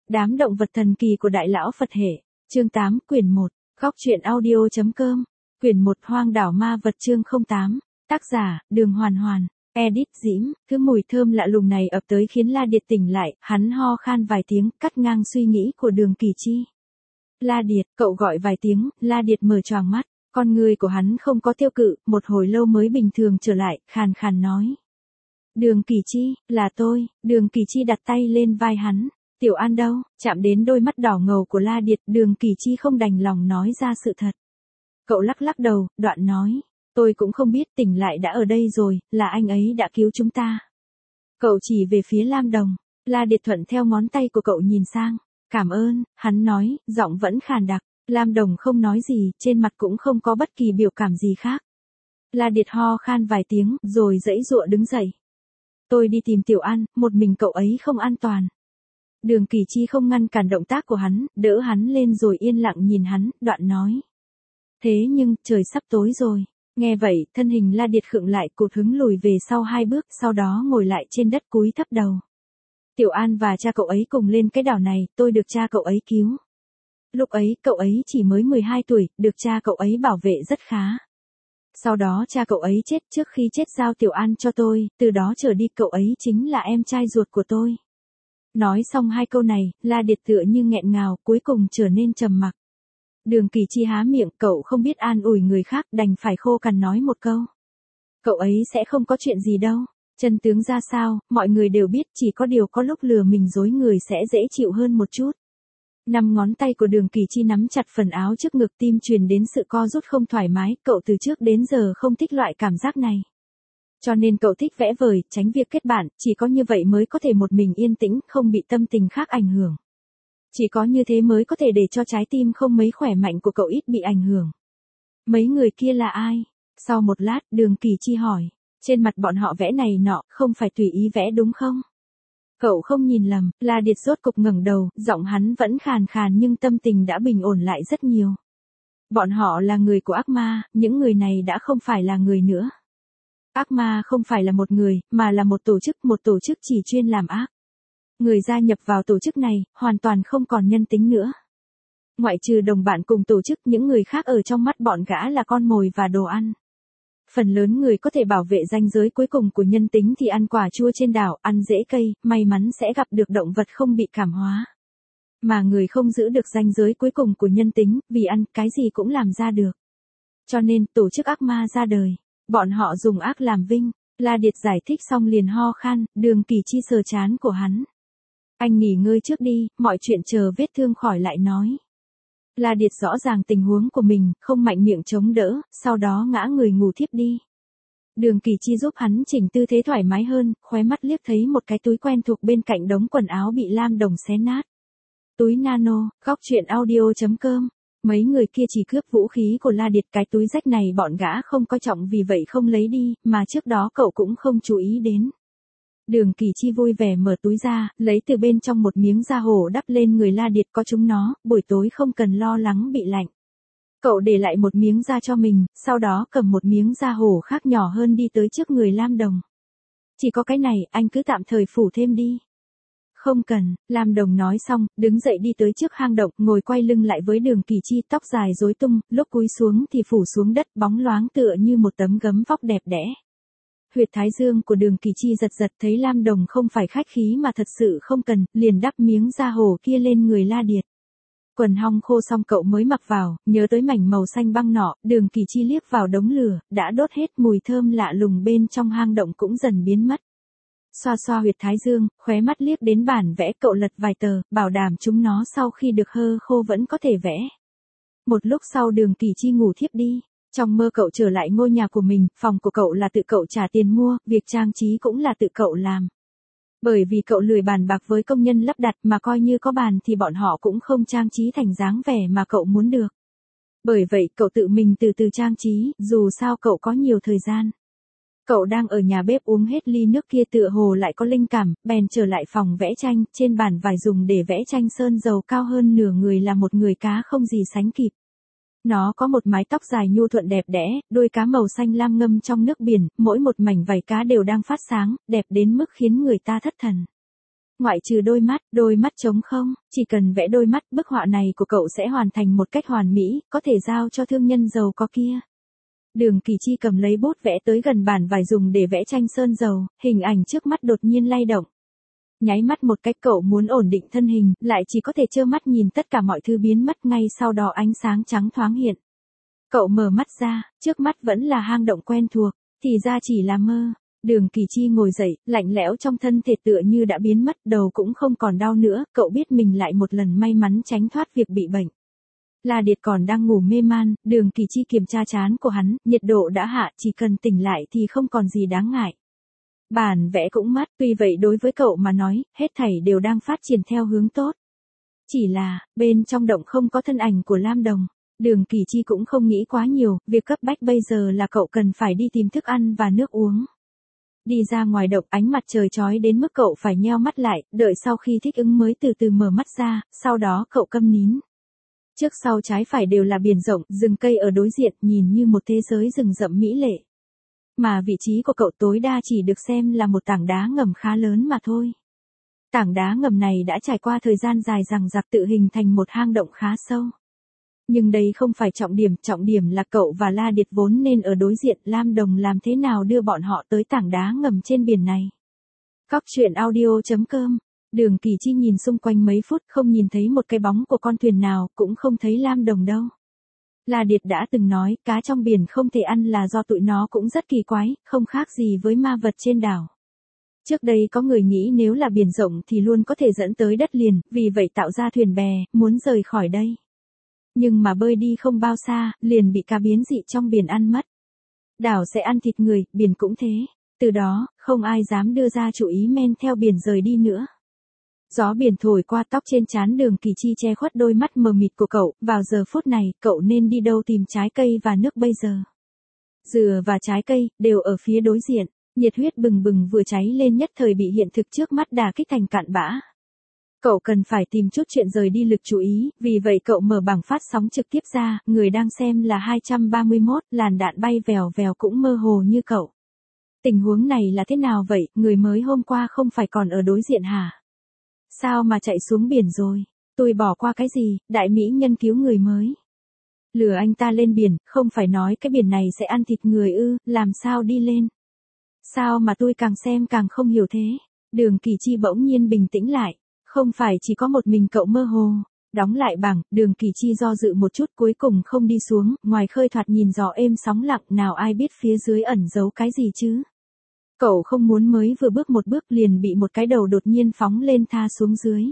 Đám động vật thần kỳ của Đại Lão Phật Hệ, chương 8, quyển 1, góc truyện audio.com, quyển 1 Hoang đảo ma vật chương 08, tác giả, Đường Hoàn Hoàn, edit Diễm, thứ mùi thơm lạ lùng này ập tới khiến La Điệt tỉnh lại, hắn ho khan vài tiếng, cắt ngang suy nghĩ của Đường Kỳ Chi. La Điệt, cậu gọi vài tiếng, La Điệt mở choàng mắt, con người của hắn không có tiêu cự, một hồi lâu mới bình thường trở lại, khàn khàn nói. Đường Kỳ Chi, là tôi, Đường Kỳ Chi đặt tay lên vai hắn. Tiểu An đâu? Chạm đến đôi mắt đỏ ngầu của La Điệt, Đường Kỳ Chi không đành lòng nói ra sự thật. Cậu lắc lắc đầu, đoạn nói, tôi cũng không biết, tỉnh lại đã ở đây rồi, là anh ấy đã cứu chúng ta. Cậu chỉ về phía Lam Đồng, La Điệt thuận theo ngón tay của cậu nhìn sang, cảm ơn, hắn nói, giọng vẫn khàn đặc, Lam Đồng không nói gì, trên mặt cũng không có bất kỳ biểu cảm gì khác. La Điệt ho khan vài tiếng, rồi giãy giụa đứng dậy. Tôi đi tìm Tiểu An, một mình cậu ấy không an toàn. Đường Kỳ Chi không ngăn cản động tác của hắn, đỡ hắn lên rồi yên lặng nhìn hắn, đoạn nói. Thế nhưng, trời sắp tối rồi. Nghe vậy, thân hình La Điệt khựng lại, cụt hứng lùi về sau 2 bước, sau đó ngồi lại trên đất cúi thấp đầu. Tiểu An và cha cậu ấy cùng lên cái đảo này, tôi được cha cậu ấy cứu. Lúc ấy, cậu ấy chỉ mới 12 tuổi, được cha cậu ấy bảo vệ rất khá. Sau đó cha cậu ấy chết, trước khi chết giao Tiểu An cho tôi, từ đó trở đi cậu ấy chính là em trai ruột của tôi. Nói xong 2 câu này, La Điệt tựa như nghẹn ngào, cuối cùng trở nên trầm mặc. Đường Kỳ Chi há miệng, cậu không biết an ủi người khác, đành phải khô cằn nói một câu. Cậu ấy sẽ không có chuyện gì đâu. Chân tướng ra sao, mọi người đều biết, chỉ có điều có lúc lừa mình dối người sẽ dễ chịu hơn một chút. 5 ngón tay của Đường Kỳ Chi nắm chặt phần áo trước ngực, tim truyền đến sự co rút không thoải mái, cậu từ trước đến giờ không thích loại cảm giác này. Cho nên cậu thích vẽ vời, tránh việc kết bạn, chỉ có như vậy mới có thể một mình yên tĩnh, không bị tâm tình khác ảnh hưởng. Chỉ có như thế mới có thể để cho trái tim không mấy khỏe mạnh của cậu ít bị ảnh hưởng. Mấy người kia là ai? Sau một lát, Đường Kỳ Chi hỏi. Trên mặt bọn họ vẽ này nọ, không phải tùy ý vẽ đúng không? Cậu không nhìn lầm, La Điệt rốt cục ngẩng đầu, giọng hắn vẫn khàn khàn nhưng tâm tình đã bình ổn lại rất nhiều. Bọn họ là người của ác ma, những người này đã không phải là người nữa. Ác ma không phải là một người, mà là một tổ chức chỉ chuyên làm ác. Người gia nhập vào tổ chức này, hoàn toàn không còn nhân tính nữa. Ngoại trừ đồng bạn cùng tổ chức, những người khác ở trong mắt bọn gã là con mồi và đồ ăn. Phần lớn người có thể bảo vệ ranh giới cuối cùng của nhân tính thì ăn quả chua trên đảo, ăn rễ cây, may mắn sẽ gặp được động vật không bị cảm hóa. Mà người không giữ được ranh giới cuối cùng của nhân tính, vì ăn cái gì cũng làm ra được. Cho nên, tổ chức ác ma ra đời. Bọn họ dùng ác làm vinh. La Điệt giải thích xong liền ho khan, Đường Kỳ Chi sờ trán của hắn. Anh nghỉ ngơi trước đi, mọi chuyện chờ vết thương khỏi lại nói. La Điệt rõ ràng tình huống của mình, không mạnh miệng chống đỡ, sau đó ngã người ngủ thiếp đi. Đường Kỳ Chi giúp hắn chỉnh tư thế thoải mái hơn, khóe mắt liếc thấy một cái túi quen thuộc bên cạnh đống quần áo bị Lam Đồng xé nát. Túi nano, góc truyện audio.com. Mấy người kia chỉ cướp vũ khí của La Điệt, cái túi rách này bọn gã không coi trọng vì vậy không lấy đi, mà trước đó cậu cũng không chú ý đến. Đường Kỳ Chi vui vẻ mở túi ra, lấy từ bên trong một miếng da hổ đắp lên người La Điệt, có chúng nó, buổi tối không cần lo lắng bị lạnh. Cậu để lại một miếng da cho mình, sau đó cầm một miếng da hổ khác nhỏ hơn đi tới trước người Lam Đồng. Chỉ có cái này, anh cứ tạm thời phủ thêm đi. Không cần, Lam Đồng nói xong, đứng dậy đi tới trước hang động, ngồi quay lưng lại với Đường Kỳ Chi, tóc dài rối tung, lúc cúi xuống thì phủ xuống đất, bóng loáng tựa như một tấm gấm vóc đẹp đẽ. Huyệt thái dương của Đường Kỳ Chi giật giật, thấy Lam Đồng không phải khách khí mà thật sự không cần, liền đắp miếng da hổ kia lên người La Điệt. Quần hong khô xong cậu mới mặc vào, nhớ tới mảnh màu xanh băng nọ, Đường Kỳ Chi liếc vào đống lửa, đã đốt hết, mùi thơm lạ lùng bên trong hang động cũng dần biến mất. Xoa xoa huyệt thái dương, khóe mắt liếc đến bản vẽ, cậu lật vài tờ, bảo đảm chúng nó sau khi được hơ khô vẫn có thể vẽ. Một lúc sau Đường Kỳ Chi ngủ thiếp đi. Trong mơ cậu trở lại ngôi nhà của mình, phòng của cậu là tự cậu trả tiền mua, việc trang trí cũng là tự cậu làm. Bởi vì cậu lười bàn bạc với công nhân lắp đặt, mà coi như có bàn thì bọn họ cũng không trang trí thành dáng vẻ mà cậu muốn được. Bởi vậy cậu tự mình từ từ trang trí, dù sao cậu có nhiều thời gian. Cậu đang ở nhà bếp uống hết ly nước kia tựa hồ lại có linh cảm, bèn trở lại phòng vẽ tranh, trên bàn vải dùng để vẽ tranh sơn dầu cao hơn nửa người là một người cá không gì sánh kịp. Nó có một mái tóc dài nhu thuận đẹp đẽ, đuôi cá màu xanh lam ngâm trong nước biển, mỗi một mảnh vảy cá đều đang phát sáng, đẹp đến mức khiến người ta thất thần. Ngoại trừ đôi mắt trống không, chỉ cần vẽ đôi mắt, bức họa này của cậu sẽ hoàn thành một cách hoàn mỹ, có thể giao cho thương nhân giàu có kia. Đường Kỳ Chi cầm lấy bút vẽ tới gần bản vải dùng để vẽ tranh sơn dầu, hình ảnh trước mắt đột nhiên lay động. Nháy mắt một cách cậu muốn ổn định thân hình, lại chỉ có thể trơ mắt nhìn tất cả mọi thứ biến mất, ngay sau đó ánh sáng trắng thoáng hiện. Cậu mở mắt ra, trước mắt vẫn là hang động quen thuộc, thì ra chỉ là mơ. Đường Kỳ Chi ngồi dậy, lạnh lẽo trong thân thể tựa như đã biến mất, đầu cũng không còn đau nữa, cậu biết mình lại một lần may mắn tránh thoát việc bị bệnh. La Điệt còn đang ngủ mê man, Đường Kỳ Chi kiểm tra trán của hắn, nhiệt độ đã hạ, chỉ cần tỉnh lại thì không còn gì đáng ngại. Bản vẽ cũng mất, tuy vậy đối với cậu mà nói, hết thảy đều đang phát triển theo hướng tốt. Chỉ là, bên trong động không có thân ảnh của Lam Đồng. Đường Kỳ Chi cũng không nghĩ quá nhiều, việc cấp bách bây giờ là cậu cần phải đi tìm thức ăn và nước uống. Đi ra ngoài động, ánh mặt trời chói đến mức cậu phải nheo mắt lại, đợi sau khi thích ứng mới từ từ mở mắt ra, sau đó cậu câm nín. Trước sau trái phải đều là biển rộng, rừng cây ở đối diện nhìn như một thế giới rừng rậm mỹ lệ. Mà vị trí của cậu tối đa chỉ được xem là một tảng đá ngầm khá lớn mà thôi. Tảng đá ngầm này đã trải qua thời gian dài dằng dặc tự hình thành một hang động khá sâu. Nhưng đây không phải trọng điểm là cậu và La Điệt vốn nên ở đối diện, Lam Đồng làm thế nào đưa bọn họ tới tảng đá ngầm trên biển này. Cóc truyện audio.com. Đường Kỳ Chi nhìn xung quanh mấy phút không nhìn thấy một cái bóng của con thuyền nào, cũng không thấy Lam Đồng đâu. La Điệt đã từng nói, cá trong biển không thể ăn là do tụi nó cũng rất kỳ quái, không khác gì với ma vật trên đảo. Trước đây có người nghĩ nếu là biển rộng thì luôn có thể dẫn tới đất liền, vì vậy tạo ra thuyền bè, muốn rời khỏi đây. Nhưng mà bơi đi không bao xa, liền bị cá biến dị trong biển ăn mất. Đảo sẽ ăn thịt người, biển cũng thế. Từ đó, không ai dám đưa ra chủ ý men theo biển rời đi nữa. Gió biển thổi qua tóc trên trán Đường Kỳ Chi che khuất đôi mắt mờ mịt của cậu, vào giờ phút này, cậu nên đi đâu tìm trái cây và nước bây giờ. Dừa và trái cây, đều ở phía đối diện, nhiệt huyết bừng bừng vừa cháy lên nhất thời bị hiện thực trước mắt đả kích thành cạn bã. Cậu cần phải tìm chút chuyện rời đi lực chú ý, vì vậy cậu mở bảng phát sóng trực tiếp ra, người đang xem là 231, làn đạn bay vèo vèo cũng mơ hồ như cậu. Tình huống này là thế nào vậy, người mới hôm qua không phải còn ở đối diện hả? Sao mà chạy xuống biển rồi? Tôi bỏ qua cái gì, đại mỹ nhân cứu người mới. Lừa anh ta lên biển, không phải nói cái biển này sẽ ăn thịt người ư, làm sao đi lên? Sao mà tôi càng xem càng không hiểu thế? Đường Kỳ Chi bỗng nhiên bình tĩnh lại. Không phải chỉ có một mình cậu mơ hồ. Đóng lại bảng, Đường Kỳ Chi do dự một chút cuối cùng không đi xuống, ngoài khơi thoạt nhìn gió êm sóng lặng, nào ai biết phía dưới ẩn giấu cái gì chứ. Cậu không muốn mới vừa bước một bước liền bị một cái đầu đột nhiên phóng lên tha xuống dưới.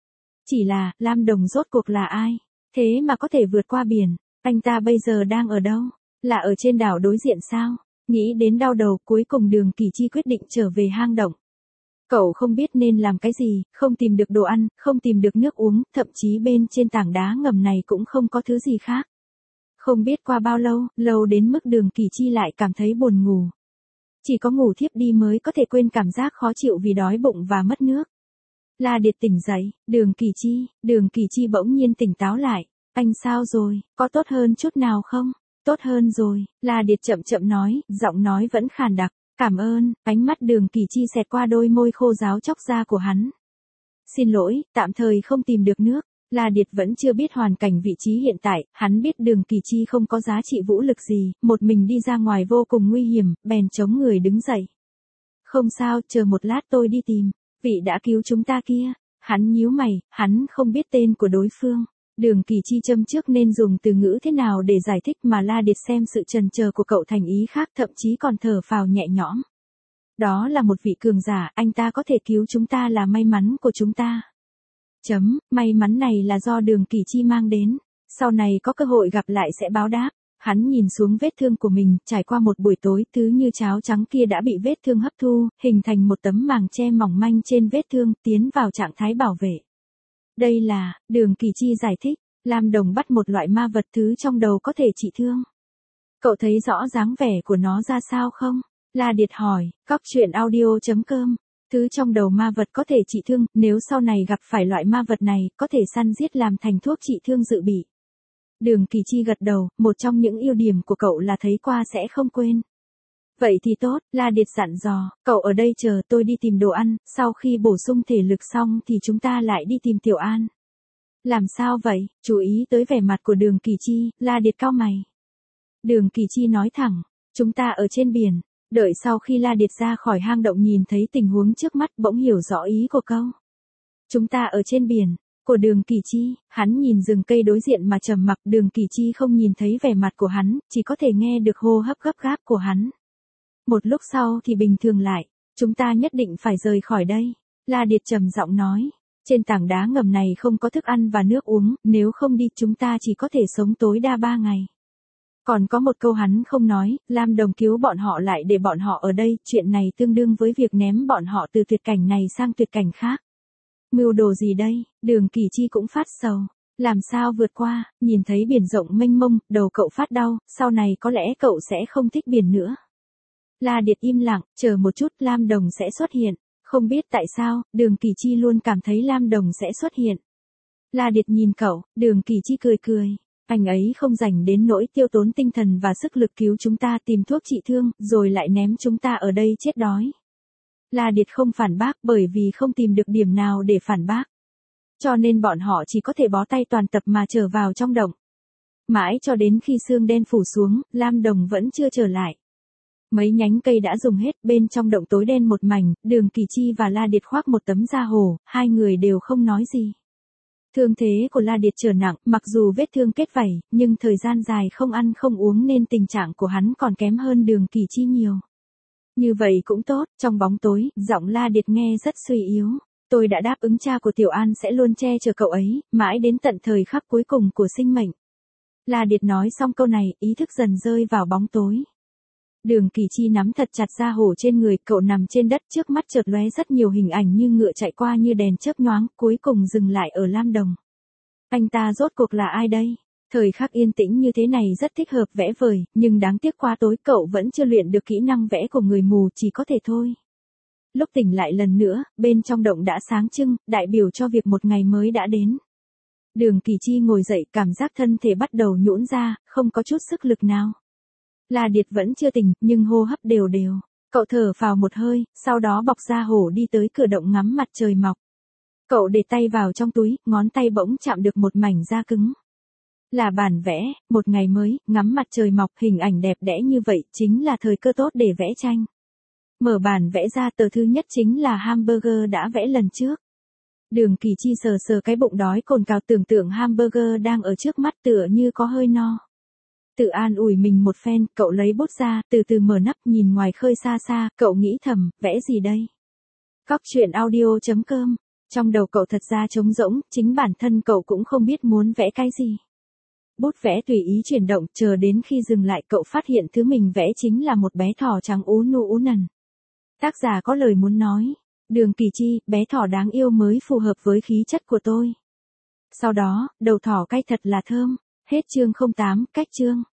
Chỉ là, Lam Đồng rốt cuộc là ai? Thế mà có thể vượt qua biển, anh ta bây giờ đang ở đâu? Là ở trên đảo đối diện sao? Nghĩ đến đau đầu, cuối cùng Đường Kỳ Chi quyết định trở về hang động. Cậu không biết nên làm cái gì, không tìm được đồ ăn, không tìm được nước uống, thậm chí bên trên tảng đá ngầm này cũng không có thứ gì khác. Không biết qua bao lâu, lâu đến mức Đường Kỳ Chi lại cảm thấy buồn ngủ. Chỉ có ngủ thiếp đi mới có thể quên cảm giác khó chịu vì đói bụng và mất nước. La Điệt tỉnh dậy, Đường Kỳ Chi bỗng nhiên tỉnh táo lại. Anh sao rồi, có tốt hơn chút nào không? Tốt hơn rồi, La Điệt chậm chậm nói, giọng nói vẫn khàn đặc. Cảm ơn, ánh mắt Đường Kỳ Chi xẹt qua đôi môi khô ráo chóc ra của hắn. Xin lỗi, tạm thời không tìm được nước. La Điệt vẫn chưa biết hoàn cảnh vị trí hiện tại, hắn biết Đường Kỳ Chi không có giá trị vũ lực gì, một mình đi ra ngoài vô cùng nguy hiểm, bèn chống người đứng dậy. Không sao, chờ một lát tôi đi tìm, vị đã cứu chúng ta kia. Hắn nhíu mày, hắn không biết tên của đối phương. Đường Kỳ Chi châm trước nên dùng từ ngữ thế nào để giải thích mà La Điệt xem sự chần chờ của cậu thành ý khác, thậm chí còn thở phào nhẹ nhõm. Đó là một vị cường giả, anh ta có thể cứu chúng ta là may mắn của chúng ta. May mắn này là do Đường Kỳ Chi mang đến. Sau này có cơ hội gặp lại sẽ báo đáp. Hắn nhìn xuống vết thương của mình, trải qua một buổi tối, thứ như cháo trắng kia đã bị vết thương hấp thu, hình thành một tấm màng che mỏng manh trên vết thương, tiến vào trạng thái bảo vệ. Đây là, Đường Kỳ Chi giải thích, Lam Đồng bắt một loại ma vật thứ trong đầu có thể trị thương. Cậu thấy rõ dáng vẻ của nó ra sao không? La Điệt hỏi, cóc truyện audio.com. Thứ trong đầu ma vật có thể trị thương, nếu sau này gặp phải loại ma vật này, có thể săn giết làm thành thuốc trị thương dự bị. Đường Kỳ Chi gật đầu, một trong những ưu điểm của cậu là thấy qua sẽ không quên. Vậy thì tốt, La Điệt dặn dò, cậu ở đây chờ tôi đi tìm đồ ăn, sau khi bổ sung thể lực xong thì chúng ta lại đi tìm Tiểu An. Làm sao vậy? Chú ý tới vẻ mặt của Đường Kỳ Chi, La Điệt cau mày. Đường Kỳ Chi nói thẳng, chúng ta ở trên biển. Đợi sau khi La Điệt ra khỏi hang động nhìn thấy tình huống trước mắt bỗng hiểu rõ ý của câu. Chúng ta ở trên biển, của Đường Kỳ Chi, hắn nhìn rừng cây đối diện mà trầm mặc. Đường Kỳ Chi không nhìn thấy vẻ mặt của hắn, chỉ có thể nghe được hô hấp gấp gáp của hắn. Một lúc sau thì bình thường lại, chúng ta nhất định phải rời khỏi đây. La Điệt trầm giọng nói, trên tảng đá ngầm này không có thức ăn và nước uống, nếu không đi chúng ta chỉ có thể sống tối đa 3 ngày. Còn có một câu hắn không nói, Lam Đồng cứu bọn họ lại để bọn họ ở đây, chuyện này tương đương với việc ném bọn họ từ tuyệt cảnh này sang tuyệt cảnh khác. Mưu đồ gì đây? Đường Kỳ Chi cũng phát sầu. Làm sao vượt qua, nhìn thấy biển rộng mênh mông, đầu cậu phát đau, sau này có lẽ cậu sẽ không thích biển nữa. La Điệt im lặng, chờ một chút Lam Đồng sẽ xuất hiện. Không biết tại sao, Đường Kỳ Chi luôn cảm thấy Lam Đồng sẽ xuất hiện. La Điệt nhìn cậu, Đường Kỳ Chi cười cười. Anh ấy không dành đến nỗi tiêu tốn tinh thần và sức lực cứu chúng ta tìm thuốc trị thương, rồi lại ném chúng ta ở đây chết đói. La Điệt không phản bác bởi vì không tìm được điểm nào để phản bác. Cho nên bọn họ chỉ có thể bó tay toàn tập mà trở vào trong động. Mãi cho đến khi sương đen phủ xuống, Lam Đồng vẫn chưa trở lại. Mấy nhánh cây đã dùng hết, bên trong động tối đen một mảnh, Đường Kỳ Chi và La Điệt khoác một tấm da hổ, hai người đều không nói gì. Thương thế của La Điệt trở nặng, mặc dù vết thương kết vảy, nhưng thời gian dài không ăn không uống nên tình trạng của hắn còn kém hơn Đường Kỳ Chi nhiều. Như vậy cũng tốt, trong bóng tối, giọng La Điệt nghe rất suy yếu. Tôi đã đáp ứng cha của Tiểu An sẽ luôn che chở cậu ấy, mãi đến tận thời khắc cuối cùng của sinh mệnh. La Điệt nói xong câu này, ý thức dần rơi vào bóng tối. Đường Kỳ Chi nắm thật chặt da hổ trên người, cậu nằm trên đất trước mắt chợt lóe rất nhiều hình ảnh như ngựa chạy qua như đèn chớp nhoáng, cuối cùng dừng lại ở Lam Đồng. Anh ta rốt cuộc là ai đây? Thời khắc yên tĩnh như thế này rất thích hợp vẽ vời, nhưng đáng tiếc quá tối cậu vẫn chưa luyện được kỹ năng vẽ của người mù, chỉ có thể thôi. Lúc tỉnh lại lần nữa, bên trong động đã sáng trưng, đại biểu cho việc một ngày mới đã đến. Đường Kỳ Chi ngồi dậy, cảm giác thân thể bắt đầu nhũn ra, không có chút sức lực nào. La Điệt vẫn chưa tỉnh, nhưng hô hấp đều đều. Cậu thở phào một hơi, sau đó bọc da hổ đi tới cửa động ngắm mặt trời mọc. Cậu để tay vào trong túi, ngón tay bỗng chạm được một mảnh da cứng. Là bản vẽ, một ngày mới, ngắm mặt trời mọc, hình ảnh đẹp đẽ như vậy, chính là thời cơ tốt để vẽ tranh. Mở bản vẽ ra, tờ thứ nhất chính là hamburger đã vẽ lần trước. Đường Kỳ Chi sờ sờ cái bụng đói cồn cào, tưởng tượng hamburger đang ở trước mắt tựa như có hơi no. Tự an ủi mình một phen, cậu lấy bút ra, từ từ mở nắp nhìn ngoài khơi xa xa, cậu nghĩ thầm, vẽ gì đây? Góc truyện audio.com. Trong đầu cậu thật ra trống rỗng, chính bản thân cậu cũng không biết muốn vẽ cái gì. Bút vẽ tùy ý chuyển động, chờ đến khi dừng lại cậu phát hiện thứ mình vẽ chính là một bé thỏ trắng ú nu ú nần. Tác giả có lời muốn nói, Đường Kỳ Chi, bé thỏ đáng yêu mới phù hợp với khí chất của tôi. Sau đó, đầu thỏ cay thật là thơm. Hết chương 08, cách chương.